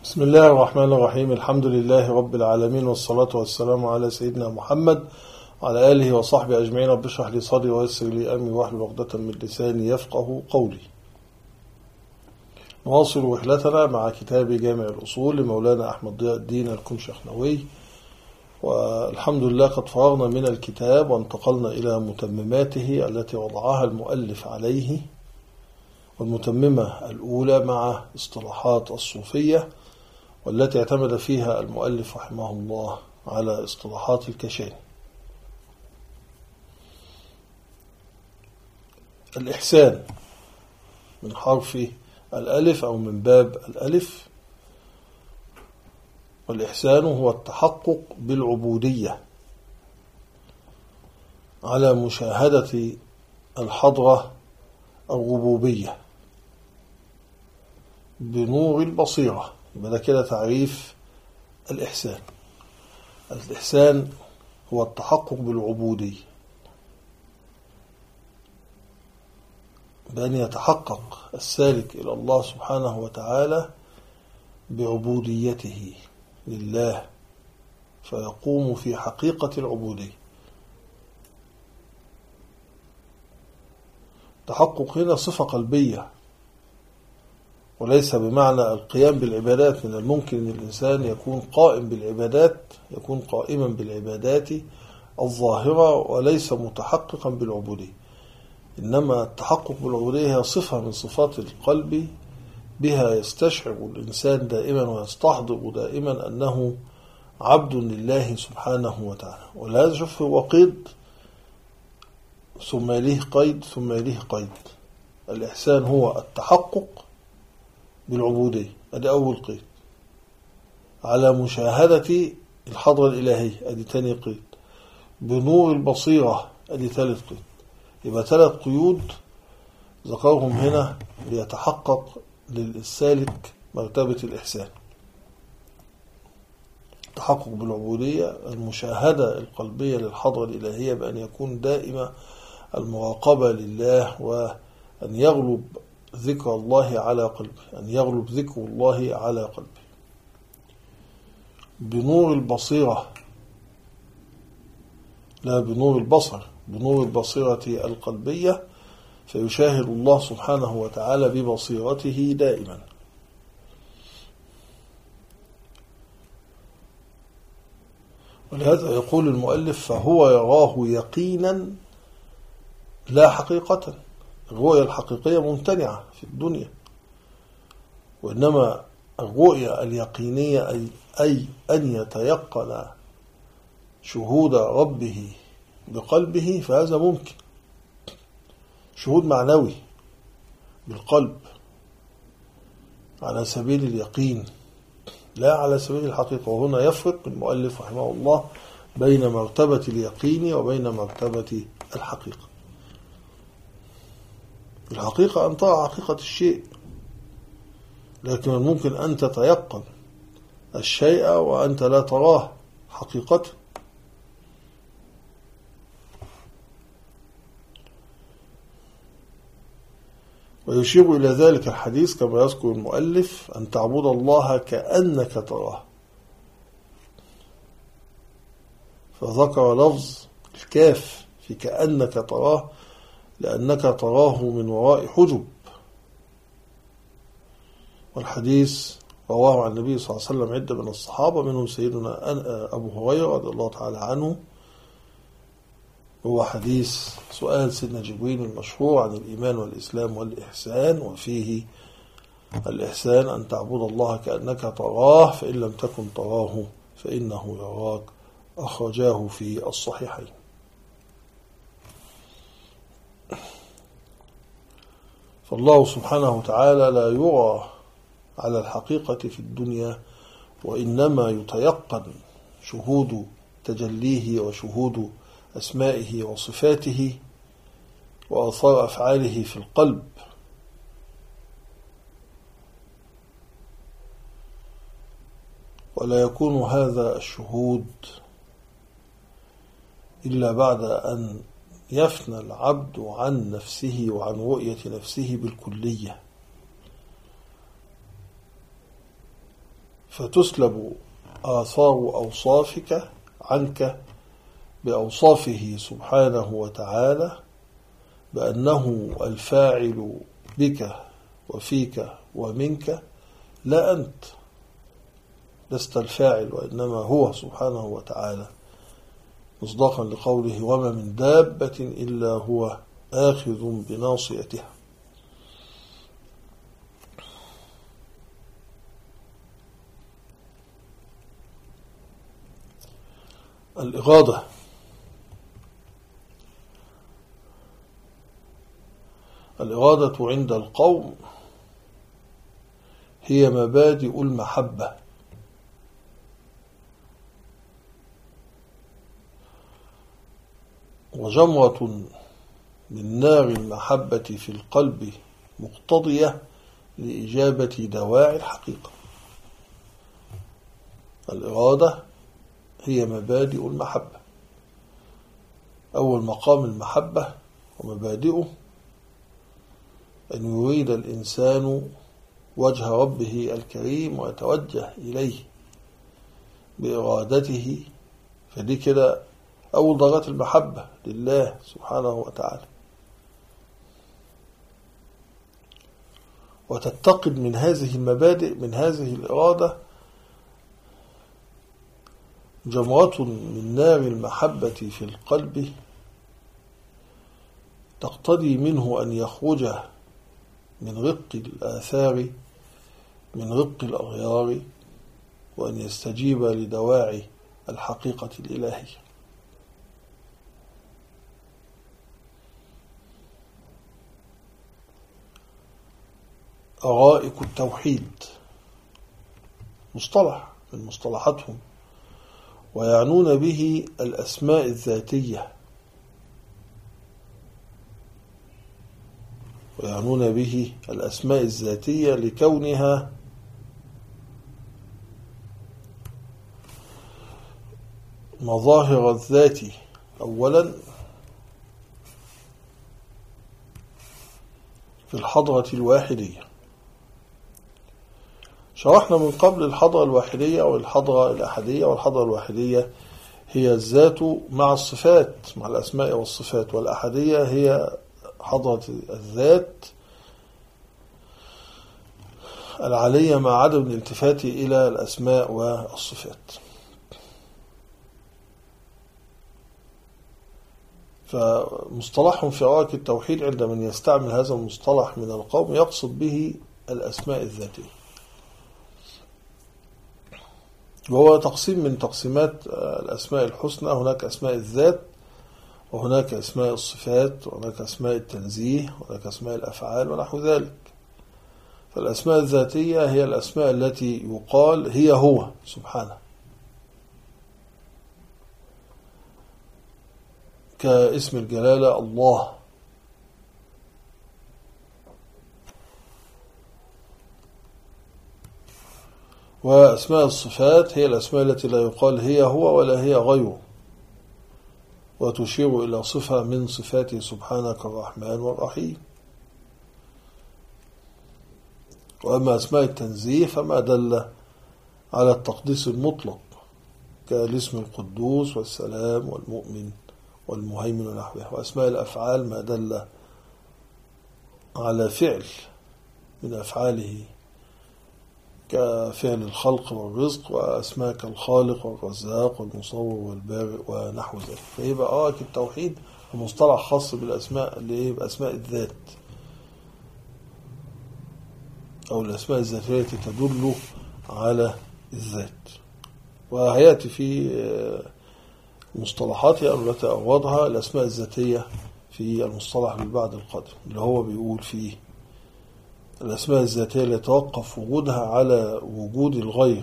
بسم الله الرحمن الرحيم. الحمد لله رب العالمين، والصلاة والسلام على سيدنا محمد وعلى آله وصحبه أجمعين. رب اشرح لي صدري ويسر لي أمري واحلل عقدة من لساني يفقه قولي. نواصل رحلتنا مع كتاب جامع الأصول لمولانا أحمد ضياء الدين الكنشخنوي، والحمد لله قد فرغنا من الكتاب وانتقلنا إلى متمماته التي وضعها المؤلف عليه. والمتممة الأولى مع اصطلاحات الصوفية، والتي اعتمد فيها المؤلف رحمه الله على اصطلاحات الكشاني. الإحسان من حرف الألف أو من باب الألف، والإحسان هو التحقق بالعبودية على مشاهدة الحضرة الربوبية بنور البصيرة. يبقى ده كده تعريف الإحسان. الإحسان هو التحقق بالعبودية، بأن يتحقق السالك إلى الله سبحانه وتعالى بعبوديته لله، فيقوم في حقيقة العبودية. التحقق هنا صفة قلبية، وليس بمعنى القيام بالعبادات. من الممكن أن الإنسان يكون قائم بالعبادات، يكون قائما بالعبادات الظاهرة وليس متحققا بالعبودية. إنما التحقق بالعبودية هي صفة من صفات القلب، بها يستشعر الإنسان دائما ويستحضر دائما أنه عبد لله سبحانه وتعالى. ولهذا شوف هو قيد ثم يليه قيد ثم يليه قيد. الإحسان هو التحقق بالعبودية، هذا أول قيد، على مشاهدة الحضرة الإلهية، هذا ثاني قيد، بنور البصيرة، هذا ثالث قيد. يبقى 3 قيود ذكرهم هنا ليتحقق للسالك مرتبة الإحسان: التحقق بالعبودية، المشاهدة القلبية للحضرة الإلهية بأن يكون دائما المراقبة لله، وأن يغلب ذكر الله على قلبه، أن يغلب ذكر الله على قلبه. بنور البصيرة، لا بنور البصر، بنور البصيرة القلبية، فيشاهد الله سبحانه وتعالى ببصيرته دائما. ولهذا يقول المؤلف: فهو يراه يقينا لا حقيقة. الرؤية الحقيقية ممتنعة في الدنيا، وإنما الرؤية اليقينية أي أن يتيقن شهود ربه بقلبه، فهذا ممكن. شهود معنوي بالقلب على سبيل اليقين، لا على سبيل الحقيقة. وهنا يفرق المؤلف رحمه الله بين مرتبة اليقين وبين مرتبة الحقيقة. الحقيقة أن ترى حقيقة الشيء، لكن ممكن أن تتيقن الشيء وأنت لا تراه حقيقته. ويشير إلى ذلك الحديث كما يذكر المؤلف: أن تعبد الله كأنك تراه. فذكر لفظ الكاف في كأنك تراه، لأنك تراه من وراء حجب. والحديث رواه عن النبي صلى الله عليه وسلم عدة من الصحابة، منهم سيدنا أبو هريرة رضي الله تعالى عنه. هو حديث سؤال سيدنا جبريل المشهور عن الإيمان والإسلام والإحسان، وفيه الإحسان أن تعبد الله كأنك تراه، فإن لم تكن تراه فإنه يراك. أخرجاه في الصحيحين. فالله سبحانه وتعالى لا يرى على الحقيقة في الدنيا، وإنما يتيقن شهود تجليه وشهود أسمائه وصفاته وآثار أفعاله في القلب. ولا يكون هذا الشهود إلا بعد أن يفنى العبد عن نفسه وعن رؤية نفسه بالكلية. فتسلب آثار أوصافك عنك بأوصافه سبحانه وتعالى بأنه الفاعل بك وفيك ومنك، لا أنت لست الفاعل وإنما هو سبحانه وتعالى، مصداقا لقوله وما من دابة إلا هو آخذ بناصيتها. الإغاظة عند القوم هي مبادئ المحبة، وجمرة من نار المحبة في القلب مقتضية لإجابة دواعي الحقيقة. الإرادة هي مبادئ المحبة. أول مقام المحبة ومبادئه أن يريد الإنسان وجه ربه الكريم ويتوجه إليه بإرادته، فدي كده أول درجات المحبة لله سبحانه وتعالى. وتتقد من هذه المبادئ، من هذه الإرادة، جمرة من نار المحبة في القلب تقتضي منه أن يخرج من غق الآثار، من غق الأغيار، وأن يستجيب لدواعي الحقيقة الإلهية. أرائك التوحيد مصطلح من مصطلحاتهم، ويعنون به الأسماء الذاتية، ويعنون به الأسماء الذاتية لكونها مظاهر الذات أولا في الحضرة الواحدية. شرحنا من قبل الحضرة الواحدية والحضرة الأحدية، والحضرة الواحدية هي الذات مع الصفات، مع الأسماء والصفات، والأحدية هي حضرة الذات العالية مع عدم الالتفات إلى الأسماء والصفات. فمصطلحهم في أرائك التوحيد عند من يستعمل هذا المصطلح من القوم يقصد به الأسماء الذاتية، وهو تقسيم من تقسيمات الأسماء الحسنى. هناك أسماء الذات، وهناك أسماء الصفات، وهناك أسماء التنزيه، وهناك أسماء الأفعال ونحو ذلك. فالأسماء الذاتية هي الأسماء التي يقال هي هو سبحانه، كاسم الجلالة الله، وأسماء الصفات هي الأسماء التي لا يقال هي هو ولا هي غيره، وتشير إلى صفة من صفاته سبحانه كالرحمن والرحيم. وأما أسماء التنزيه فما دل على التقديس المطلق، كالاسم القدوس والسلام والمؤمن والمهيمن ونحوه. وأسماء الأفعال ما دل على فعل من أفعاله، كفعل الخلق والرزق، وأسماء كالخالق والرزاق والمصور والبارئ ونحو ذلك. فيبقى أرائك التوحيد مصطلح خاص بالأسماء اللي هي بأسماء الذات أو الأسماء الذاتية التي تدل على الذات. وهيأتي في مصطلحاتها التي أوضها الأسماء الذاتية في المصطلح بالبعد القادم، اللي هو بيقول فيه الأسماء الذاتية اللي يتوقف وجودها على وجود الغير.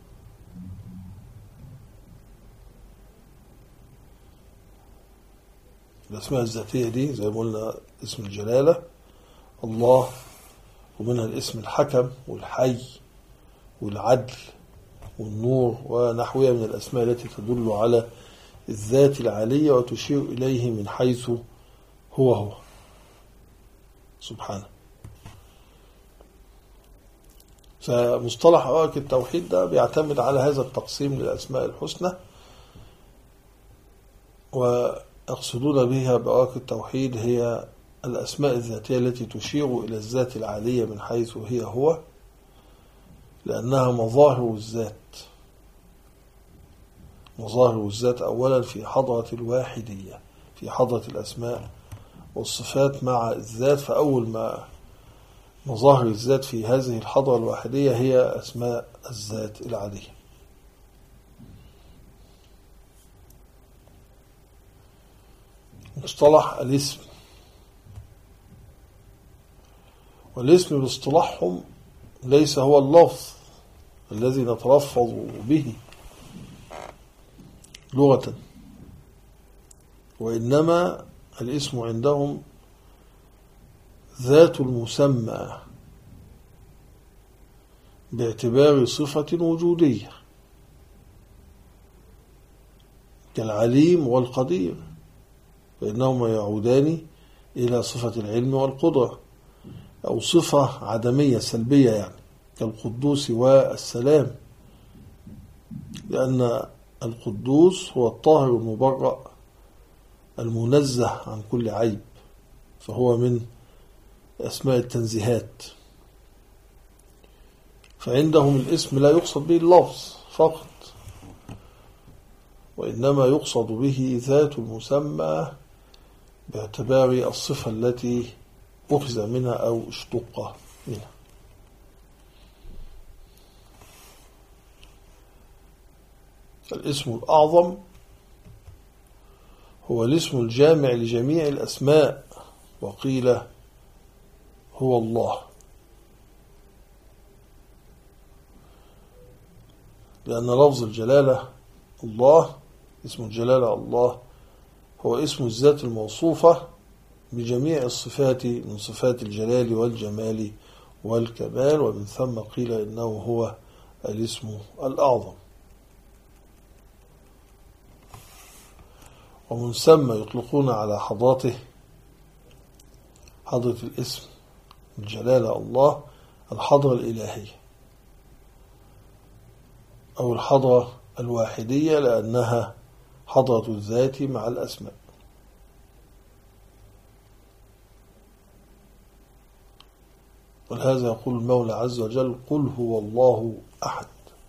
الأسماء الذاتية دي زي ما قلنا اسم الجلالة الله، ومنها الاسم الحكم والحي والعدل والنور ونحوها من الأسماء التي تدل على الذات العالية وتشير إليه من حيث هو سبحانه. فمصطلح أوائل التوحيد ده بيعتمد على هذا التقسيم للأسماء الحسنى، ويقصدون بها بأوائل التوحيد هي الأسماء الذاتية التي تشير إلى الذات العالية من حيث هو، لأنها مظاهر الذات. مظاهر الذات أولا في حضرة الواحدية، في حضرة الأسماء والصفات مع الذات، فأول ما مظاهر الذات في هذه الحضرة الواحدية هي أسماء الذات العالية. مصطلح الاسم، والاسم باصطلاحهم ليس هو اللفظ الذي نتلفظ به لغة، وإنما الاسم عندهم ذات المسمى باعتبار صفة وجودية كالعليم والقدير، فإنهما يعودان إلى صفة العلم والقدرة، أو صفة عدمية سلبية يعني كالقدوس والسلام، لأن القدوس هو الطاهر المبرأ المنزه عن كل عيب، فهو من أسماء التنزيهات. فعندهم الاسم لا يقصد به اللفظ فقط، وإنما يقصد به ذات المسمى باعتبار الصفة التي أخذ منها أو اشتق منها. الاسم الأعظم هو الاسم الجامع لجميع الأسماء، وقيل هو الله، لأن لفظ الجلالة الله، اسم الجلالة الله، هو اسم الذات الموصوفة بجميع الصفات من صفات الجلال والجمال والكمال، ومن ثم قيل إنه هو الاسم الأعظم. ومن ثم يطلقون على حضرته، حضرة الاسم الجلالة الله، الحضرة الإلهية أو الحضرة الواحدية، لأنها حضرة الذات مع الأسماء. ولهذا يقول المولى عز وجل: قل هو الله أحد.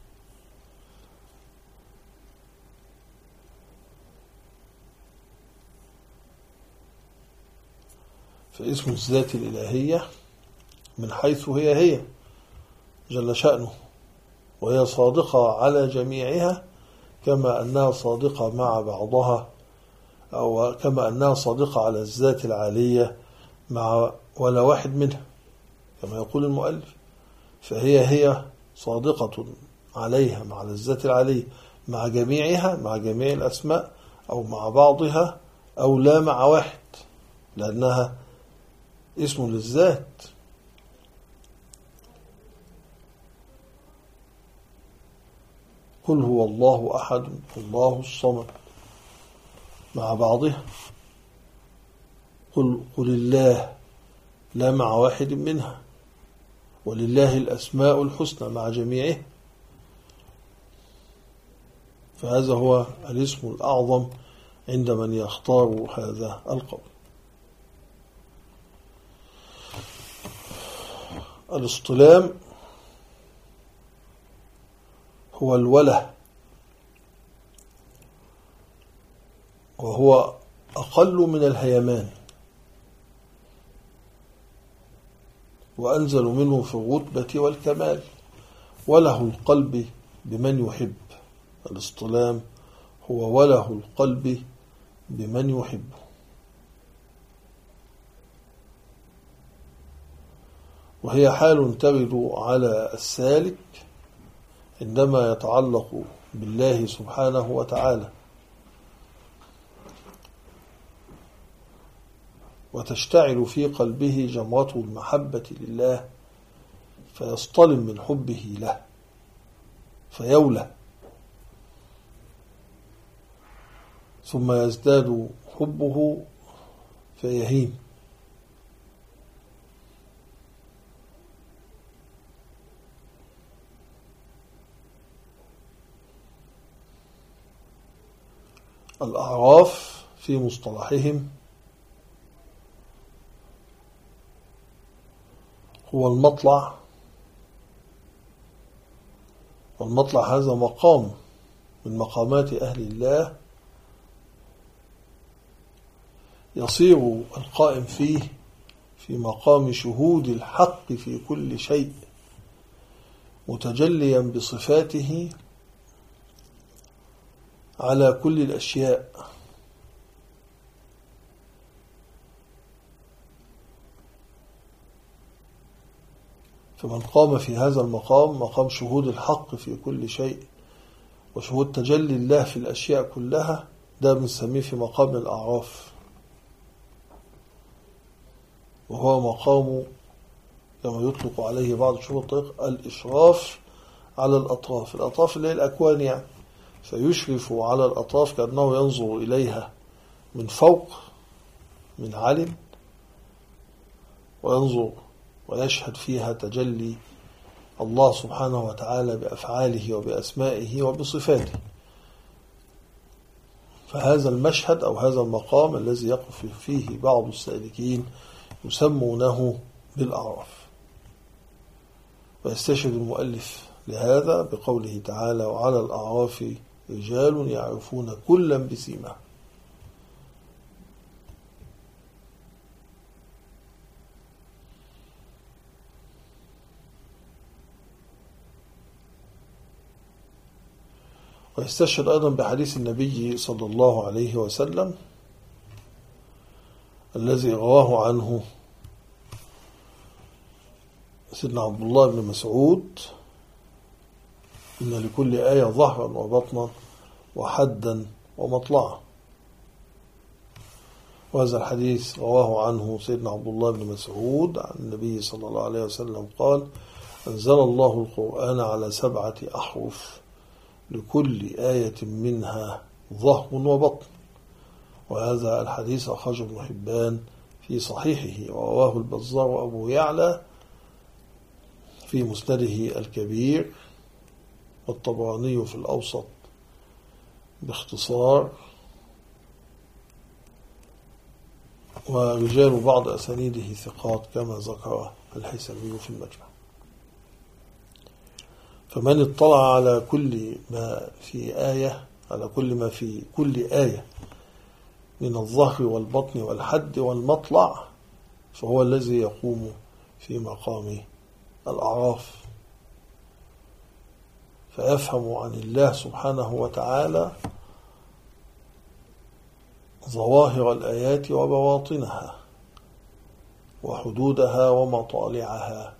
فاسم الذات الإلهية من حيث هي جل شأنه، وهي صادقة على جميعها، كما أنها صادقة مع بعضها، أو كما أنها صادقة على الذات العالية مع ولا واحد منها، كما يقول المؤلف. فهي صادقة عليها مع الذات العالية مع جميعها، مع جميع الأسماء، أو مع بعضها، أو لا مع واحد، لأنها اسم للذات. قل هو الله أحد الله الصمد مع بعضها، قل الله لا مع واحد منها، ولله الأسماء الحسنى مع جميعه. فهذا هو الاسم الأعظم عند من يختار هذا القول. الاصطلام هو الوله، وهو أقل من الهيمان، وأنزل منه في الرتبة والكمال، وله القلب بمن يحب. الاصطلام هو وله القلب بمن يحب. وهي حال ترد على السالك عندما يتعلق بالله سبحانه وتعالى، وتشتعل في قلبه جمرة المحبة لله، فيصطلم من حبه له فيولى، ثم يزداد حبه فيهيم. الأعراف في مصطلحهم هو المطلع، والمطلع هذا مقام من مقامات أهل الله يصير القائم فيه في مقام شهود الحق في كل شيء، متجليا بصفاته على كل الأشياء. فمن قام في هذا المقام، مقام شهود الحق في كل شيء وشهود تجلي الله في الأشياء كلها، ده بنسميه في مقام الأعراف، وهو مقام كما يطلق عليه بعض شهود الطريق الإشراف على الأطراف. الأطراف اللي هي الأكوان يعني، فيشرف على الأطراف كأنه ينظر إليها من فوق من علم، وينظر ويشهد فيها تجلي الله سبحانه وتعالى بأفعاله وبأسمائه وبصفاته. فهذا المشهد أو هذا المقام الذي يقف فيه بعض السالكين يسمونه بالأعراف. ويستشهد المؤلف لهذا بقوله تعالى: وعلى الأعراف رجال يعرفون كلا بسيماهم. ويستشهد أيضا بحديث النبي صلى الله عليه وسلم الذي رواه عنه سيدنا عبد الله بن مسعود: إن لكل آية ظهرا وبطنا وحدا ومطلعا. وهذا الحديث رواه عنه سيدنا عبد الله بن مسعود عن النبي صلى الله عليه وسلم قال: أنزل الله القرآن على 7 أحرف لكل آية منها ظهر وبطن. وهذا الحديث أخرجه ابن حبان في صحيحه، ورواه البزار وأبو يعلى في مسنده الكبير، والطبراني في الأوسط باختصار، ورجال بعض أسانيده ثقات كما ذكر الهيثمي في المجمع. فمن اطلع على كل ما في آية، على كل ما في كل آية من الظهر والبطن والحد والمطلع، فهو الذي يقوم في مقام الأعراف، فيفهم عن الله سبحانه وتعالى ظواهر الآيات وبواطنها وحدودها ومطالعها،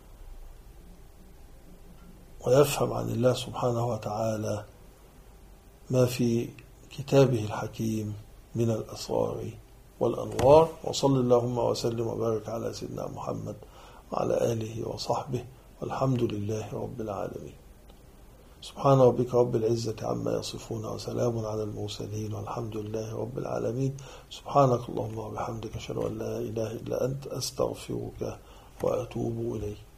ويفهم عن الله سبحانه وتعالى ما في كتابه الحكيم من الأسرار والأنوار. وصل اللهم وسلم وبارك على سيدنا محمد وعلى آله وصحبه، والحمد لله رب العالمين. سبحان ربك رب العزة عما يصفون، وسلام على المرسلين، والحمد لله رب العالمين. سبحانك اللهم وبحمدك، أشهد أن لا إله إلا أنت، أستغفرك وأتوب إليك.